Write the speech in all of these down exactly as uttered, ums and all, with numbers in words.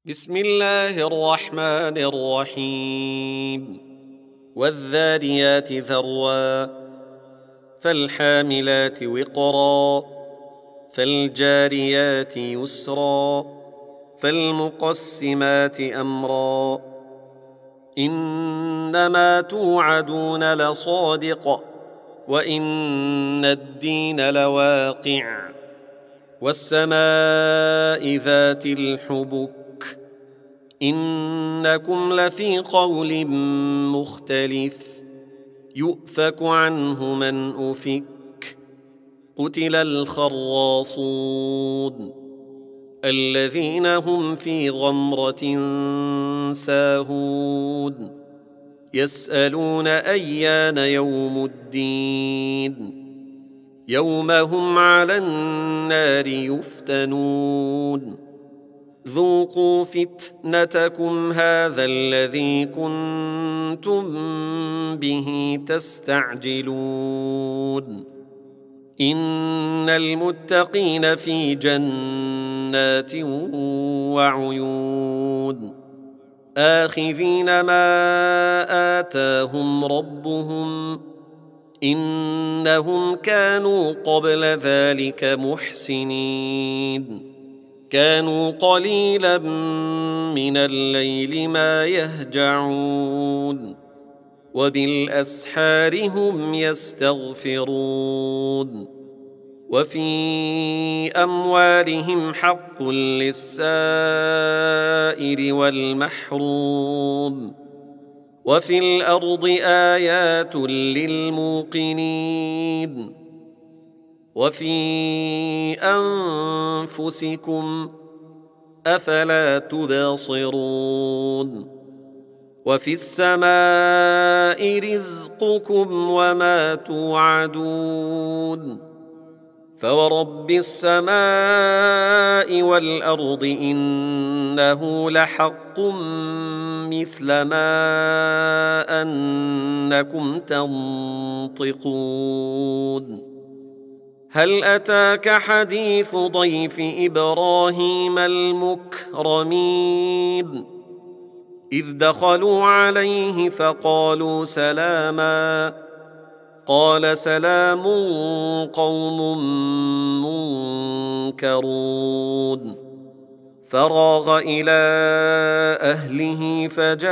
بسم الله الرحمن الرحيم والذاريات ذروا فالحاملات وقرا فالجاريات يسرا فالمقسمات أمرا إنما توعدون لصادق وإن الدين لواقع والسماء ذات الحبك إنكم لفي قول مختلف يؤفك عنه من أفك قتل الخراصون الذين هم في غمرة ساهون يسألون أيان يوم الدين يوم هم على النار يفتنون ذوقوا فتنتكم هذا الذي كنتم به تستعجلون إن المتقين في جنات وعيون آخذين ما آتاهم ربهم إنهم كانوا قبل ذلك محسنين كانوا قليلا من الليل ما يهجعون وبالأسحار هم يستغفرون وفي أموالهم حق للسائل والمحروم وفي الأرض آيات للموقنين وفي أنفسكم أفلا تبصرون وفي السماء رزقكم وما توعدون فورب السماء والأرض إنه لحق مثل ما أنكم تنطقون هل أتاك حديث ضيف إبراهيم المكرمين إذ دخلوا عليه فقالوا سلاما قال سلام قوم منكرون فراغ إلى أهله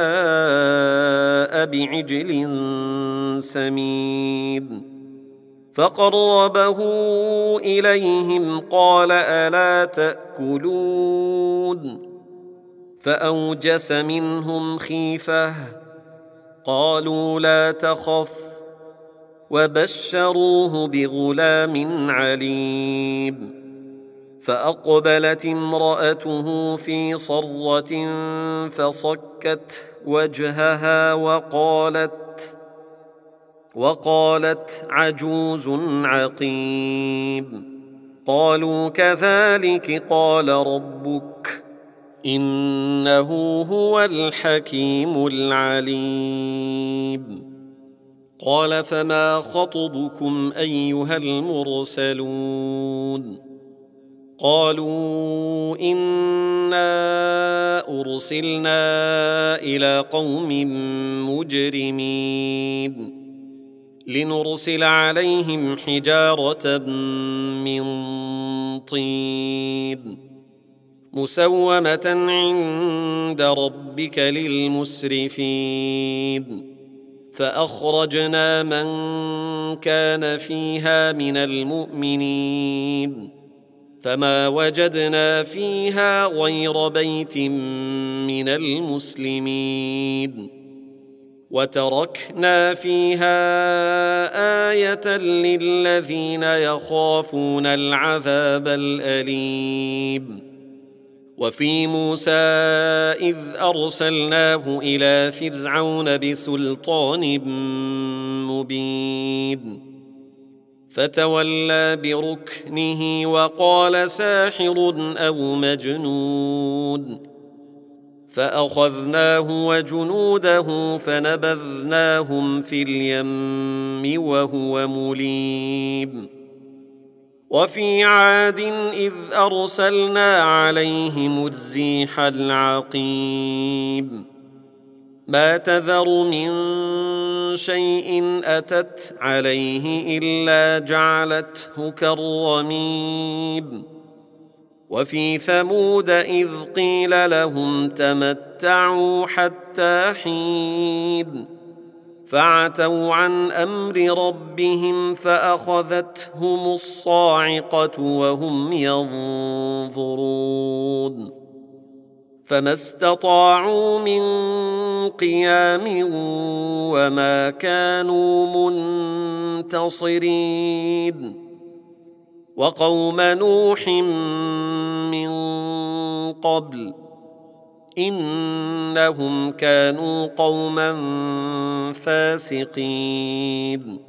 فجاء بعجل سمين فقربه إليهم قال ألا تأكلون فأوجس منهم خيفة قالوا لا تخف وبشروه بغلام عليم فأقبلت امرأته في صرة فصكت وجهها وقالت وقالت عجوز عقيم قالوا كذلك قال ربك إنه هو الحكيم العليم قال فما خطبكم أيها المرسلون قالوا إنا أرسلنا إلى قوم مجرمين لنرسل عليهم حجارة من طين مسومة عند ربك للمسرفين فأخرجنا من كان فيها من المؤمنين فما وجدنا فيها غير بيت من المسلمين وتركنا فيها آية للذين يخافون العذاب الأليم وفي موسى إذ أرسلناه إلى فرعون بسلطان مبين فتولى بركنه وقال ساحر أو مجنون فأخذناه وجنوده فنبذناهم في اليم وهو مليم وفي عاد إذ أرسلنا عليهم الريح العقيم ما تذر من شيء أتت عليه إلا جعلته كالرميم وفي ثمود إذ قيل لهم تمتعوا حتى حين فعتوا عن أمر ربهم فأخذتهم الصاعقة وهم ينظرون فما استطاعوا من قيام وما كانوا منتصرين وقوم نوح من قبل إنهم كانوا قوما فاسقين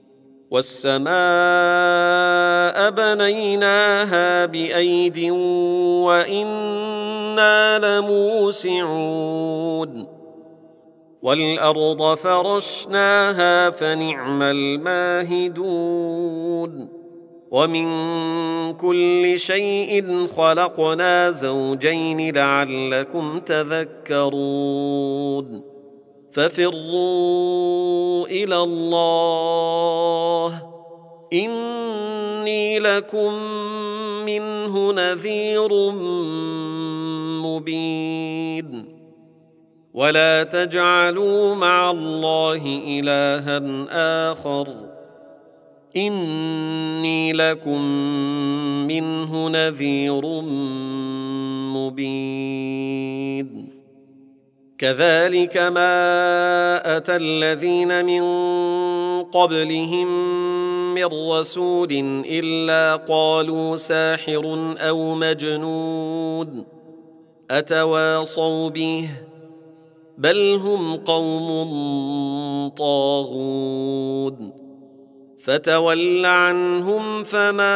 والسماء بنيناها بأيد وإنا لموسعون والأرض فرشناها فنعم الماهدون ومن كل شيء خلقنا زوجين لعلكم تذكرون ففروا إلى الله إني لكم منه نذير مبين ولا تجعلوا مع الله إلها آخر إني لكم منه نذير مبين كذلك ما أتى الذين من قبلهم من رسول إلا قالوا ساحر أو مجنون أتواصوا به بل هم قوم طاغون فتول عنهم فما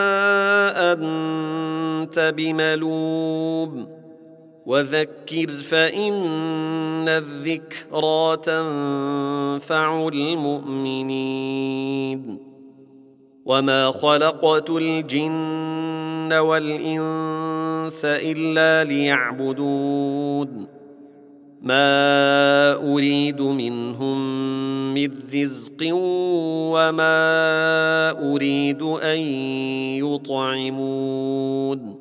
أنت بملوم وذكر فإن الذكرى تنفع المؤمنين وما خلقت الجن والإنس إلا ليعبدون ما أريد منهم من رزق وما أريد أن يطعمون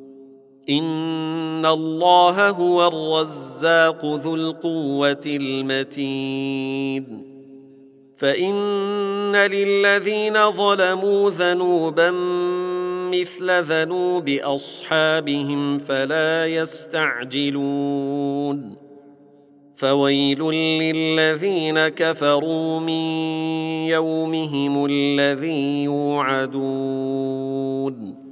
إن الله هو الرزاق ذو القوة المتين فإن للذين ظلموا ذنوبا مثل ذنوب أصحابهم فلا يستعجلون فويل للذين كفروا من يومهم الذي يوعدون